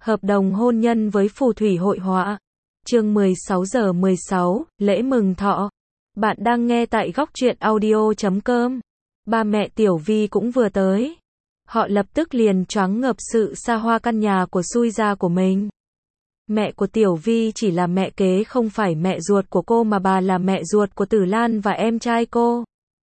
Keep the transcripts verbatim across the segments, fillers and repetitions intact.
Hợp đồng hôn nhân với phù thủy hội họa. Chương mười sáu giờ mười sáu, lễ mừng thọ. Bạn đang nghe tại góc truyện audio chấm com. Ba mẹ Tiểu Vi cũng vừa tới. Họ lập tức liền choáng ngợp sự xa hoa căn nhà của xui gia của mình. Mẹ của Tiểu Vi chỉ là mẹ kế, không phải mẹ ruột của cô, mà bà là mẹ ruột của Tử Lan và em trai cô.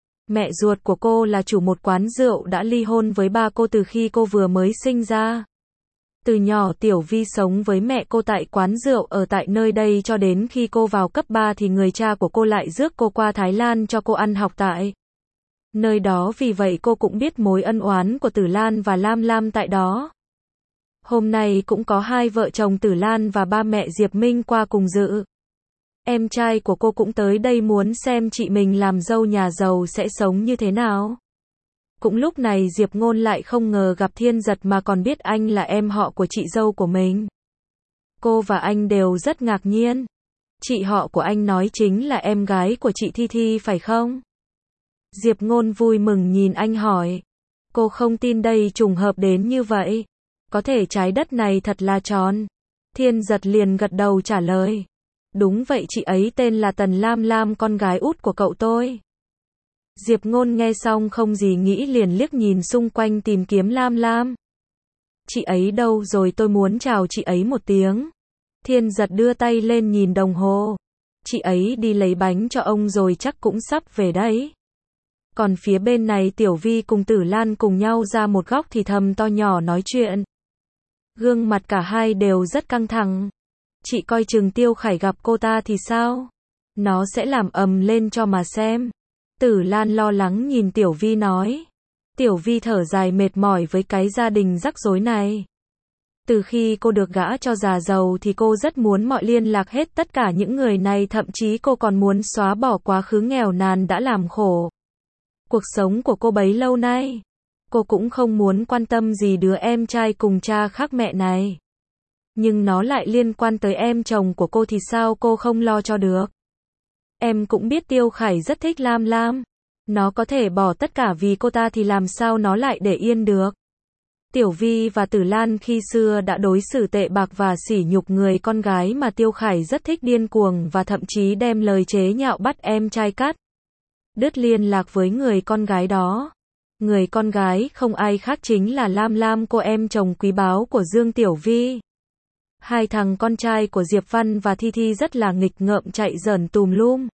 Mẹ ruột của cô là chủ một quán rượu đã ly hôn với ba cô từ khi cô vừa mới sinh ra. Từ nhỏ Tiểu Vi sống với mẹ cô tại quán rượu ở tại nơi đây cho đến khi cô vào cấp ba thì người cha của cô lại rước cô qua Thái Lan cho cô ăn học tại nơi đó, vì vậy cô cũng biết mối ân oán của Tử Lan và Lam Lam tại đó. Hôm nay cũng có hai vợ chồng Tử Lan và ba mẹ Diệp Minh qua cùng dự. Em trai của cô cũng tới đây muốn xem chị mình làm dâu nhà giàu sẽ sống như thế nào. Cũng lúc này Diệp Ngôn lại không ngờ gặp Thiên Giật mà còn biết anh là em họ của chị dâu của mình. Cô và anh đều rất ngạc nhiên. Chị họ của anh nói chính là em gái của chị Thi Thi phải không? Diệp Ngôn vui mừng nhìn anh hỏi. Cô không tin đây trùng hợp đến như vậy. Có thể trái đất này thật là tròn. Thiên Giật liền gật đầu trả lời. Đúng vậy, chị ấy tên là Tần Lam Lam, con gái út của cậu tôi. Diệp Ngôn nghe xong không gì nghĩ, liền liếc nhìn xung quanh tìm kiếm Lam Lam. Chị ấy đâu rồi, tôi muốn chào chị ấy một tiếng. Thiên Giật đưa tay lên nhìn đồng hồ. Chị ấy đi lấy bánh cho ông rồi, chắc cũng sắp về đấy. Còn phía bên này Tiểu Vi cùng Tử Lan cùng nhau ra một góc thì thầm to nhỏ nói chuyện. Gương mặt cả hai đều rất căng thẳng. Chị coi chừng Tiêu Khải gặp cô ta thì sao? Nó sẽ làm ầm lên cho mà xem. Tử Lan lo lắng nhìn Tiểu Vi nói. Tiểu Vi thở dài mệt mỏi với cái gia đình rắc rối này. Từ khi cô được gả cho già giàu thì cô rất muốn mọi liên lạc hết tất cả những người này, thậm chí cô còn muốn xóa bỏ quá khứ nghèo nàn đã làm khổ cuộc sống của cô bấy lâu nay. Cô cũng không muốn quan tâm gì đứa em trai cùng cha khác mẹ này. Nhưng nó lại liên quan tới em chồng của cô thì sao cô không lo cho được. Em cũng biết Tiêu Khải rất thích Lam Lam. Nó có thể bỏ tất cả vì cô ta thì làm sao nó lại để yên được. Tiểu Vi và Tử Lan khi xưa đã đối xử tệ bạc và sỉ nhục người con gái mà Tiêu Khải rất thích điên cuồng, và thậm chí đem lời chế nhạo bắt em trai cắt đứt liên lạc với người con gái đó. Người con gái không ai khác chính là Lam Lam, cô em chồng quý báu của Dương Tiểu Vi. Hai thằng con trai của Diệp Văn và Thi Thi rất là nghịch ngợm, chạy giỡn tùm lum.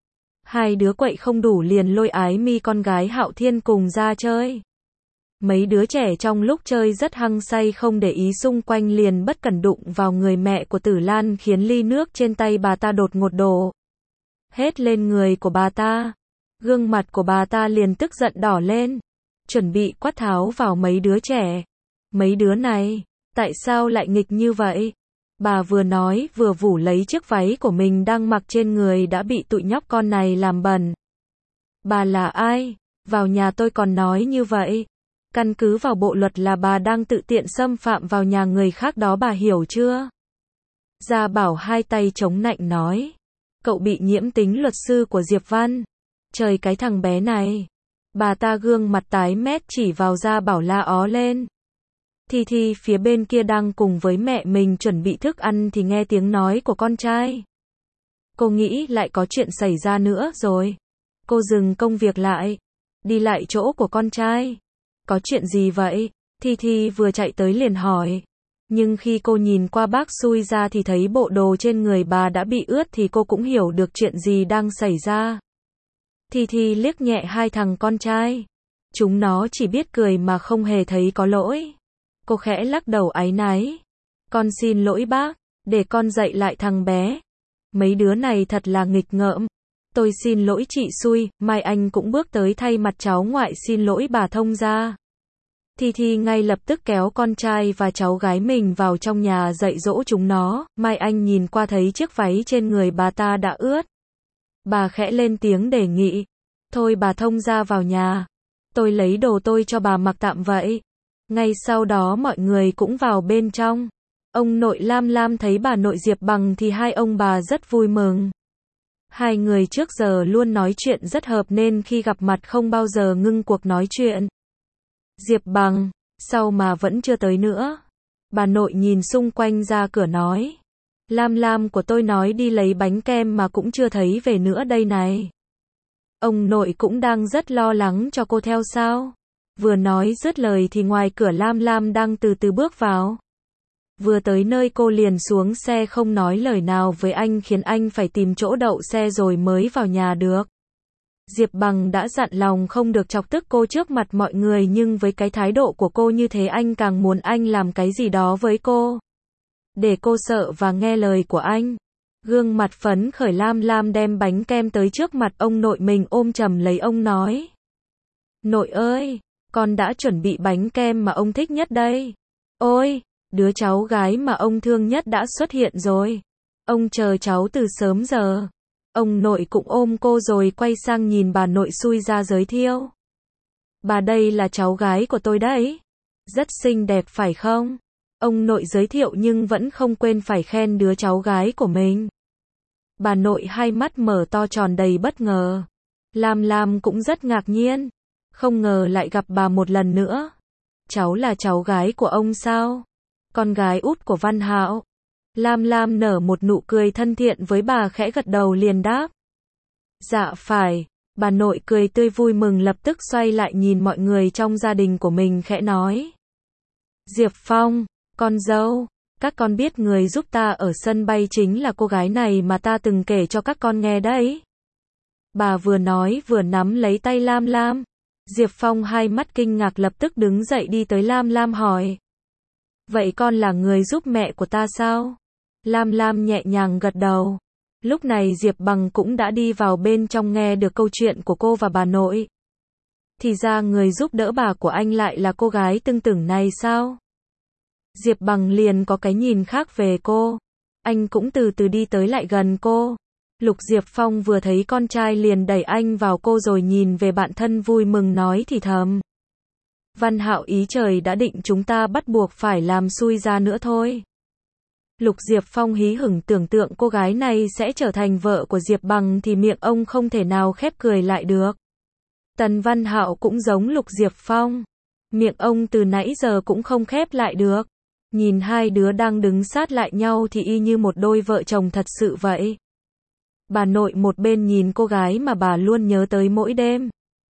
Hai đứa quậy không đủ liền lôi Ái Mi con gái Hạo Thiên cùng ra chơi. Mấy đứa trẻ trong lúc chơi rất hăng say, không để ý xung quanh liền bất cẩn đụng vào người mẹ của Tử Lan, khiến ly nước trên tay bà ta đột ngột đổ hết lên người của bà ta. Gương mặt của bà ta liền tức giận đỏ lên, chuẩn bị quát tháo vào mấy đứa trẻ. Mấy đứa này, tại sao lại nghịch như vậy? Bà vừa nói vừa vủ lấy chiếc váy của mình đang mặc trên người đã bị tụi nhóc con này làm bẩn. Bà là ai? Vào nhà tôi còn nói như vậy. Căn cứ vào bộ luật là bà đang tự tiện xâm phạm vào nhà người khác đó, bà hiểu chưa? Gia Bảo hai tay chống nạnh nói. Cậu bị nhiễm tính luật sư của Diệp Văn. Trời, cái thằng bé này. Bà ta gương mặt tái mét chỉ vào Gia Bảo la ó lên. Thi Thi phía bên kia đang cùng với mẹ mình chuẩn bị thức ăn thì nghe tiếng nói của con trai. Cô nghĩ lại có chuyện xảy ra nữa rồi. Cô dừng công việc lại, đi lại chỗ của con trai. Có chuyện gì vậy? Thi Thi vừa chạy tới liền hỏi. Nhưng khi cô nhìn qua bác xui ra thì thấy bộ đồ trên người bà đã bị ướt thì cô cũng hiểu được chuyện gì đang xảy ra. Thi Thi liếc nhẹ hai thằng con trai. Chúng nó chỉ biết cười mà không hề thấy có lỗi. Cô khẽ lắc đầu áy náy. Con xin lỗi bác, để con dạy lại thằng bé. Mấy đứa này thật là nghịch ngợm. Tôi xin lỗi chị xui, mai anh cũng bước tới thay mặt cháu ngoại xin lỗi bà thông gia. Thi Thi ngay lập tức kéo con trai và cháu gái mình vào trong nhà dạy dỗ chúng nó. Mai Anh nhìn qua thấy chiếc váy trên người bà ta đã ướt. Bà khẽ lên tiếng đề nghị. Thôi bà thông gia vào nhà. Tôi lấy đồ tôi cho bà mặc tạm vậy. Ngay sau đó mọi người cũng vào bên trong. Ông nội Lam Lam thấy bà nội Diệp Bằng thì hai ông bà rất vui mừng. Hai người trước giờ luôn nói chuyện rất hợp nên khi gặp mặt không bao giờ ngưng cuộc nói chuyện. Diệp Bằng, sao mà vẫn chưa tới nữa? Bà nội nhìn xung quanh ra cửa nói. Lam Lam của tôi nói đi lấy bánh kem mà cũng chưa thấy về nữa đây này. Ông nội cũng đang rất lo lắng cho cô theo sao? Vừa nói dứt lời thì ngoài cửa Lam Lam đang từ từ bước vào. Vừa tới nơi cô liền xuống xe không nói lời nào với anh khiến anh phải tìm chỗ đậu xe rồi mới vào nhà được. Diệp Bằng đã dặn lòng không được chọc tức cô trước mặt mọi người nhưng với cái thái độ của cô như thế anh càng muốn anh làm cái gì đó với cô. Để cô sợ và nghe lời của anh. Gương mặt phấn khởi Lam Lam đem bánh kem tới trước mặt ông nội mình ôm chầm lấy ông nói. Nội ơi, con đã chuẩn bị bánh kem mà ông thích nhất đây. Ôi, đứa cháu gái mà ông thương nhất đã xuất hiện rồi. Ông chờ cháu từ sớm giờ. Ông nội cũng ôm cô rồi quay sang nhìn bà nội xui ra giới thiệu. Bà đây là cháu gái của tôi đấy. Rất xinh đẹp phải không? Ông nội giới thiệu nhưng vẫn không quên phải khen đứa cháu gái của mình. Bà nội hai mắt mở to tròn đầy bất ngờ. Lam Lam cũng rất ngạc nhiên. Không ngờ lại gặp bà một lần nữa. Cháu là cháu gái của ông sao? Con gái út của Văn Hạo. Lam Lam nở một nụ cười thân thiện với bà khẽ gật đầu liền đáp. Dạ phải. Bà nội cười tươi vui mừng lập tức xoay lại nhìn mọi người trong gia đình của mình khẽ nói. Diệp Phong, con dâu, các con biết người giúp ta ở sân bay chính là cô gái này mà ta từng kể cho các con nghe đấy. Bà vừa nói vừa nắm lấy tay Lam Lam. Diệp Phong hai mắt kinh ngạc lập tức đứng dậy đi tới Lam Lam hỏi. Vậy con là người giúp mẹ của ta sao? Lam Lam nhẹ nhàng gật đầu. Lúc này Diệp Bằng cũng đã đi vào bên trong nghe được câu chuyện của cô và bà nội. Thì ra người giúp đỡ bà của anh lại là cô gái tưng tửng này sao? Diệp Bằng liền có cái nhìn khác về cô. Anh cũng từ từ đi tới lại gần cô. Lục Diệp Phong vừa thấy con trai liền đẩy anh vào cô rồi nhìn về bạn thân vui mừng nói thì thầm. Văn Hạo ý trời đã định chúng ta bắt buộc phải làm xui ra nữa thôi. Lục Diệp Phong hí hửng tưởng tượng cô gái này sẽ trở thành vợ của Diệp Bằng thì miệng ông không thể nào khép cười lại được. Tần Văn Hạo cũng giống Lục Diệp Phong. Miệng ông từ nãy giờ cũng không khép lại được. Nhìn hai đứa đang đứng sát lại nhau thì y như một đôi vợ chồng thật sự vậy. Bà nội một bên nhìn cô gái mà bà luôn nhớ tới mỗi đêm.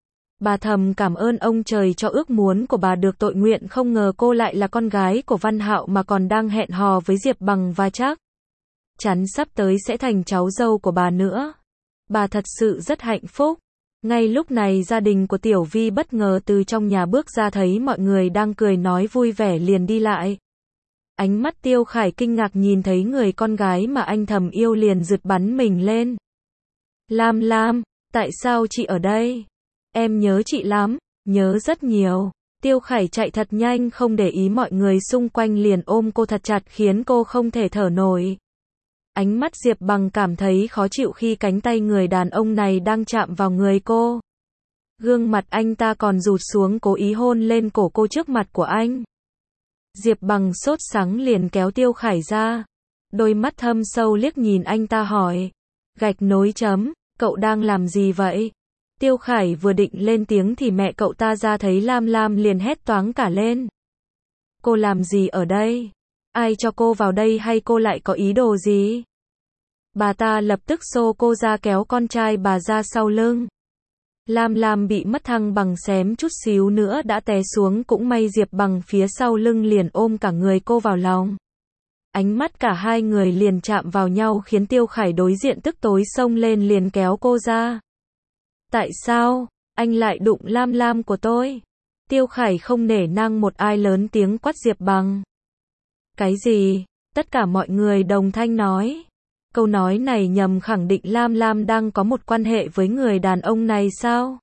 Bà thầm cảm ơn ông trời cho ước muốn của bà được tội nguyện không ngờ cô lại là con gái của Văn Hạo mà còn đang hẹn hò với Diệp Bằng và chắc chắn sắp tới sẽ thành cháu dâu của bà nữa. Bà thật sự rất hạnh phúc. Ngay lúc này gia đình của Tiểu Vi bất ngờ từ trong nhà bước ra thấy mọi người đang cười nói vui vẻ liền đi lại. Ánh mắt Tiêu Khải kinh ngạc nhìn thấy người con gái mà anh thầm yêu liền giật bắn mình lên. Lam Lam, tại sao chị ở đây? Em nhớ chị lắm, nhớ rất nhiều. Tiêu Khải chạy thật nhanh không để ý mọi người xung quanh liền ôm cô thật chặt khiến cô không thể thở nổi. Ánh mắt Diệp Bằng cảm thấy khó chịu khi cánh tay người đàn ông này đang chạm vào người cô. Gương mặt anh ta còn rụt xuống cố ý hôn lên cổ cô trước mặt của anh. Diệp Bằng sốt sắng liền kéo Tiêu Khải ra. Đôi mắt thâm sâu liếc nhìn anh ta hỏi. Gạch nối chấm, cậu đang làm gì vậy? Tiêu Khải vừa định lên tiếng thì mẹ cậu ta ra thấy Lam Lam liền hét toáng cả lên. Cô làm gì ở đây? Ai cho cô vào đây hay cô lại có ý đồ gì? Bà ta lập tức xô cô ra kéo con trai bà ra sau lưng. Lam Lam bị mất thăng bằng xém chút xíu nữa đã té xuống cũng may Diệp Bằng phía sau lưng liền ôm cả người cô vào lòng. Ánh mắt cả hai người liền chạm vào nhau khiến Tiêu Khải đối diện tức tối xông lên liền kéo cô ra. Tại sao, anh lại đụng Lam Lam của tôi? Tiêu Khải không nể nang một ai lớn tiếng quát Diệp Bằng. Cái gì? Tất cả mọi người đồng thanh nói. Câu nói này nhằm khẳng định Lam Lam đang có một quan hệ với người đàn ông này sao?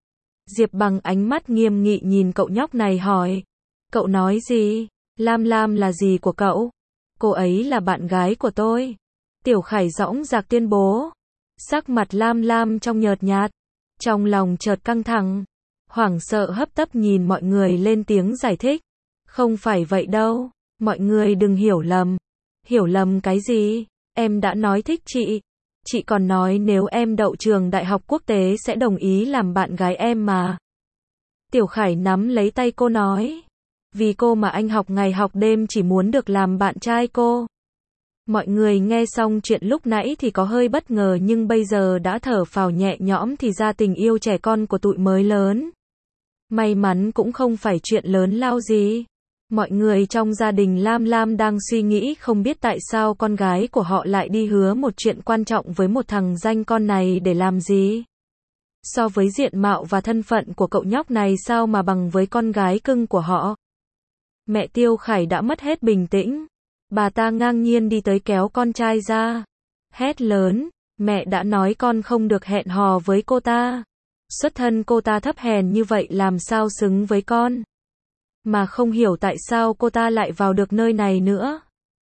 Diệp Bằng ánh mắt nghiêm nghị nhìn cậu nhóc này hỏi. Cậu nói gì? Lam Lam là gì của cậu? Cô ấy là bạn gái của tôi. Tiểu Khải dõng dạc tuyên bố. Sắc mặt Lam Lam trong nhợt nhạt. Trong lòng chợt căng thẳng. Hoảng sợ hấp tấp nhìn mọi người lên tiếng giải thích. Không phải vậy đâu. Mọi người đừng hiểu lầm. Hiểu lầm cái gì? Em đã nói thích chị. Chị còn nói nếu em đậu trường đại học quốc tế sẽ đồng ý làm bạn gái em mà. Tiểu Khải nắm lấy tay cô nói. Vì cô mà anh học ngày học đêm chỉ muốn được làm bạn trai cô. Mọi người nghe xong chuyện lúc nãy thì có hơi bất ngờ nhưng bây giờ đã thở phào nhẹ nhõm thì ra tình yêu trẻ con của tụi mới lớn. May mắn cũng không phải chuyện lớn lao gì. Mọi người trong gia đình Lam Lam đang suy nghĩ không biết tại sao con gái của họ lại đi hứa một chuyện quan trọng với một thằng danh con này để làm gì. So với diện mạo và thân phận của cậu nhóc này sao mà bằng với con gái cưng của họ. Mẹ Tiêu Khải đã mất hết bình tĩnh. Bà ta ngang nhiên đi tới kéo con trai ra. Hét lớn, mẹ đã nói con không được hẹn hò với cô ta. Xuất thân cô ta thấp hèn như vậy làm sao xứng với con. Mà không hiểu tại sao cô ta lại vào được nơi này nữa.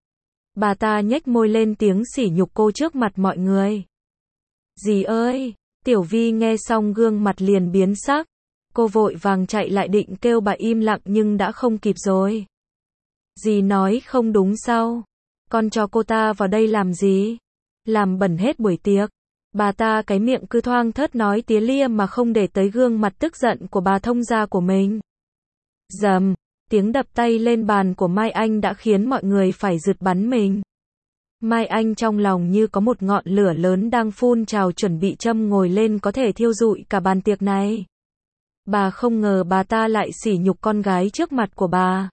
Bà ta nhếch môi lên tiếng sỉ nhục cô trước mặt mọi người. Dì ơi! Tiểu Vi nghe xong gương mặt liền biến sắc. Cô vội vàng chạy lại định kêu bà im lặng nhưng đã không kịp rồi. Dì nói không đúng sao? Con cho cô ta vào đây làm gì? Làm bẩn hết buổi tiệc. Bà ta cái miệng cứ thoang thớt nói tía lia mà không để tới gương mặt tức giận của bà thông gia của mình. Dầm, tiếng đập tay lên bàn của Mai Anh đã khiến mọi người phải giật bắn mình. Mai Anh trong lòng như có một ngọn lửa lớn đang phun trào chuẩn bị châm ngồi lên có thể thiêu rụi cả bàn tiệc này. Bà không ngờ bà ta lại sỉ nhục con gái trước mặt của bà.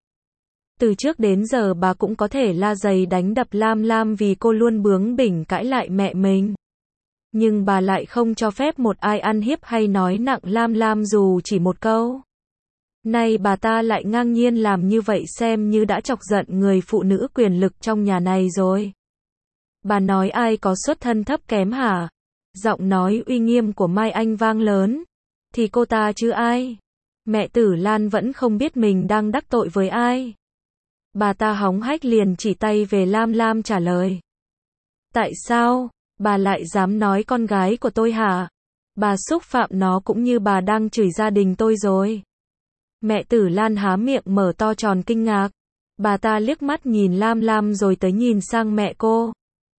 Từ trước đến giờ bà cũng có thể la giày đánh đập Lam Lam vì cô luôn bướng bỉnh cãi lại mẹ mình. Nhưng bà lại không cho phép một ai ăn hiếp hay nói nặng Lam Lam dù chỉ một câu. Nay bà ta lại ngang nhiên làm như vậy xem như đã chọc giận người phụ nữ quyền lực trong nhà này rồi. Bà nói ai có xuất thân thấp kém hả? Giọng nói uy nghiêm của Mai Anh vang lớn. Thì cô ta chứ ai? Mẹ Tử Lan vẫn không biết mình đang đắc tội với ai. Bà ta hóng hách liền chỉ tay về Lam Lam trả lời. Tại sao? Bà lại dám nói con gái của tôi hả? Bà xúc phạm nó cũng như bà đang chửi gia đình tôi rồi. Mẹ Tử Lan há miệng mở to tròn kinh ngạc. Bà ta liếc mắt nhìn Lam Lam rồi tới nhìn sang mẹ cô.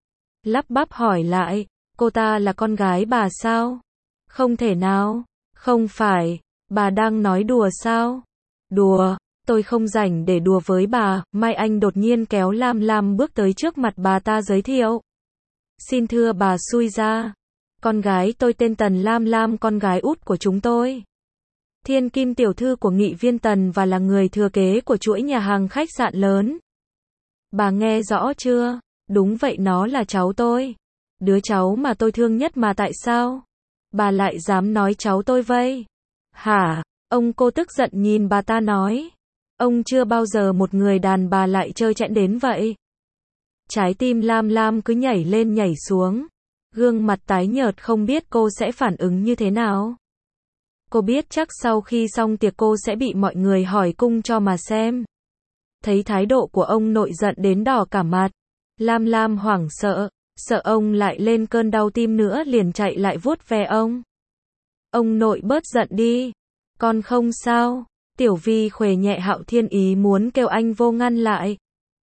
Lắp bắp hỏi lại, cô ta là con gái bà sao? Không thể nào. Không phải, bà đang nói đùa sao? Đùa, tôi không rảnh để đùa với bà. Mai Anh đột nhiên kéo Lam Lam bước tới trước mặt bà ta giới thiệu. Xin thưa bà xui ra. Con gái tôi tên Tần Lam Lam, con gái út của chúng tôi. Thiên kim tiểu thư của Nghị Viên Tần và là người thừa kế của chuỗi nhà hàng khách sạn lớn. Bà nghe rõ chưa? Đúng vậy, nó là cháu tôi. Đứa cháu mà tôi thương nhất mà tại sao? Bà lại dám nói cháu tôi vây? Hả? Ông cô tức giận nhìn bà ta nói. Ông chưa bao giờ một người đàn bà lại trơ trẽn đến vậy. Trái tim Lam Lam cứ nhảy lên nhảy xuống. Gương mặt tái nhợt không biết cô sẽ phản ứng như thế nào. Cô biết chắc sau khi xong tiệc cô sẽ bị mọi người hỏi cung cho mà xem. Thấy thái độ của ông nội giận đến đỏ cả mặt. Lam Lam hoảng sợ, sợ ông lại lên cơn đau tim nữa liền chạy lại vuốt ve ông. Ông nội bớt giận đi. Con không sao. Tiểu Vi khuề nhẹ Hạo Thiên ý muốn kêu anh vô ngăn lại.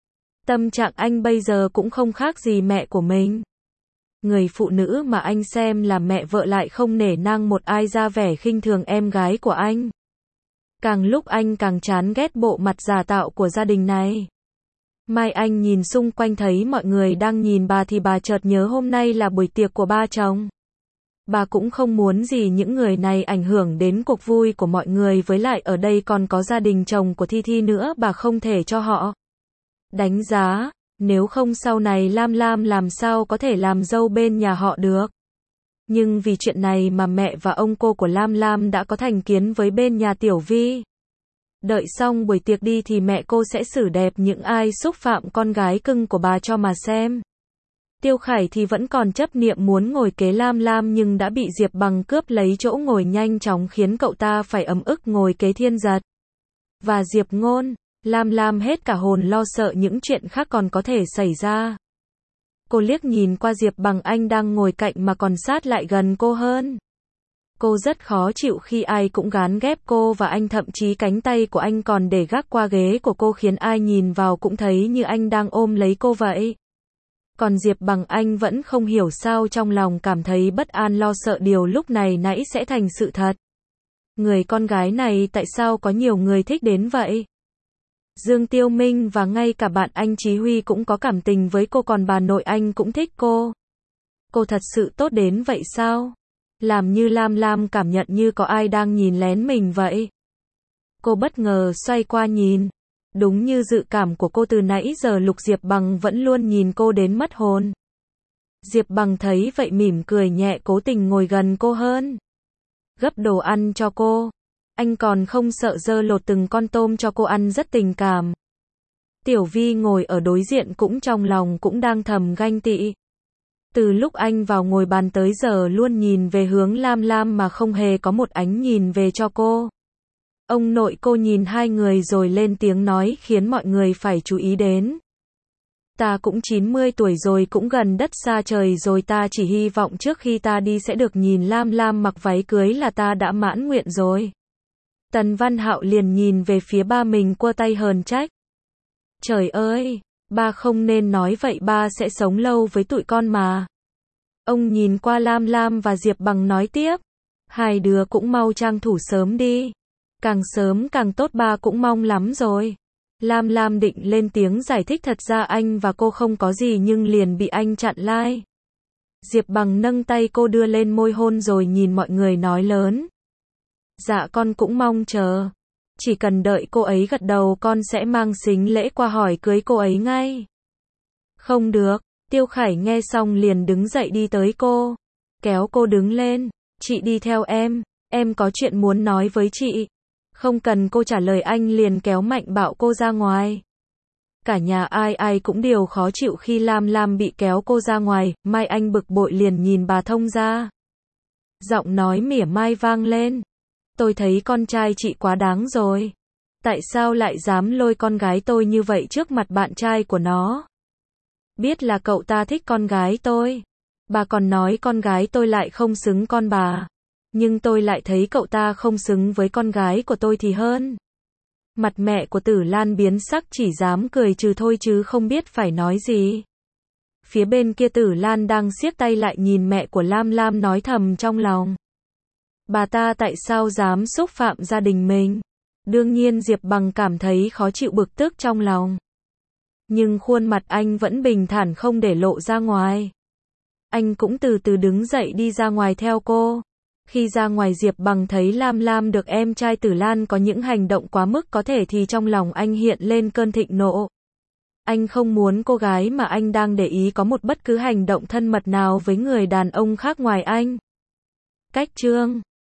Tâm trạng anh bây giờ cũng không khác gì mẹ của mình. Người phụ nữ mà anh xem là mẹ vợ lại không nể nang một ai, ra vẻ khinh thường em gái của anh. Càng lúc anh càng chán ghét bộ mặt giả tạo của gia đình này. Mai Anh nhìn xung quanh thấy mọi người đang nhìn bà thì bà chợt nhớ hôm nay là buổi tiệc của ba chồng. Bà cũng không muốn gì những người này ảnh hưởng đến cuộc vui của mọi người, với lại ở đây còn có gia đình chồng của Thi Thi nữa, bà không thể cho họ đánh giá, nếu không sau này Lam Lam làm sao có thể làm dâu bên nhà họ được. Nhưng vì chuyện này mà mẹ và ông cô của Lam Lam đã có thành kiến với bên nhà Tiểu Vi. Đợi xong buổi tiệc đi thì mẹ cô sẽ xử đẹp những ai xúc phạm con gái cưng của bà cho mà xem. Tiêu Khải thì vẫn còn chấp niệm muốn ngồi kế Lam Lam nhưng đã bị Diệp Bằng cướp lấy chỗ ngồi nhanh chóng khiến cậu ta phải ấm ức ngồi kế Thiên Giật và Diệp Ngôn. Lam Lam hết cả hồn lo sợ những chuyện khác còn có thể xảy ra. Cô liếc nhìn qua Diệp Bằng, anh đang ngồi cạnh mà còn sát lại gần cô hơn. Cô rất khó chịu khi ai cũng gán ghép cô và anh, thậm chí cánh tay của anh còn để gác qua ghế của cô khiến ai nhìn vào cũng thấy như anh đang ôm lấy cô vậy. Còn Diệp Bằng, anh vẫn không hiểu sao trong lòng cảm thấy bất an, lo sợ điều lúc này nãy sẽ thành sự thật. Người con gái này tại sao có nhiều người thích đến vậy? Dương Tiêu Minh và ngay cả bạn anh Chí Huy cũng có cảm tình với cô, còn bà nội anh cũng thích cô. Cô thật sự tốt đến vậy sao? Làm như Lam Lam cảm nhận như có ai đang nhìn lén mình vậy. Cô bất ngờ xoay qua nhìn. Đúng như dự cảm của cô, từ nãy giờ Lục Diệp Bằng vẫn luôn nhìn cô đến mất hồn. Diệp Bằng thấy vậy mỉm cười nhẹ, cố tình ngồi gần cô hơn. Gấp đồ ăn cho cô. Anh còn không sợ dơ lột từng con tôm cho cô ăn, rất tình cảm. Tiểu Vi ngồi ở đối diện cũng trong lòng cũng đang thầm ganh tị. Từ lúc anh vào ngồi bàn tới giờ luôn nhìn về hướng Lam Lam mà không hề có một ánh nhìn về cho cô. Ông nội cô nhìn hai người rồi lên tiếng nói khiến mọi người phải chú ý đến. Ta cũng chín mươi tuổi rồi, cũng gần đất xa trời rồi, ta chỉ hy vọng trước khi ta đi sẽ được nhìn Lam Lam mặc váy cưới là ta đã mãn nguyện rồi. Tần Văn Hạo liền nhìn về phía ba mình, quơ tay hờn trách. Trời ơi, ba không nên nói vậy, ba sẽ sống lâu với tụi con mà. Ông nhìn qua Lam Lam và Diệp Bằng nói tiếp. Hai đứa cũng mau trang thủ sớm đi. Càng sớm càng tốt, ba cũng mong lắm rồi. Lam Lam định lên tiếng giải thích, thật ra anh và cô không có gì nhưng liền bị anh chặn lại. Diệp Bằng nâng tay cô đưa lên môi hôn rồi nhìn mọi người nói lớn. Dạ con cũng mong chờ. Chỉ cần đợi cô ấy gật đầu con sẽ mang sính lễ qua hỏi cưới cô ấy ngay. Không được. Tiêu Khải nghe xong liền đứng dậy đi tới cô. Kéo cô đứng lên. Chị đi theo em. Em có chuyện muốn nói với chị. Không cần cô trả lời, anh liền kéo mạnh bạo cô ra ngoài. Cả nhà ai ai cũng đều khó chịu khi Lam Lam bị kéo cô ra ngoài. Mai Anh bực bội liền nhìn bà thông gia. Giọng nói mỉa mai vang lên. Tôi thấy con trai chị quá đáng rồi. Tại sao lại dám lôi con gái tôi như vậy trước mặt bạn trai của nó? Biết là cậu ta thích con gái tôi. Bà còn nói con gái tôi lại không xứng con bà. Nhưng tôi lại thấy cậu ta không xứng với con gái của tôi thì hơn. Mặt mẹ của Tử Lan biến sắc, chỉ dám cười trừ thôi chứ không biết phải nói gì. Phía bên kia Tử Lan đang siết tay lại nhìn mẹ của Lam Lam nói thầm trong lòng. Bà ta tại sao dám xúc phạm gia đình mình? Đương nhiên Diệp Bằng cảm thấy khó chịu, bực tức trong lòng. Nhưng khuôn mặt anh vẫn bình thản không để lộ ra ngoài. Anh cũng từ từ đứng dậy đi ra ngoài theo cô. Khi ra ngoài Diệp Bằng thấy Lam Lam được em trai Tử Lan có những hành động quá mức có thể thì trong lòng anh hiện lên cơn thịnh nộ. Anh không muốn cô gái mà anh đang để ý có một bất cứ hành động thân mật nào với người đàn ông khác ngoài anh. Cách chương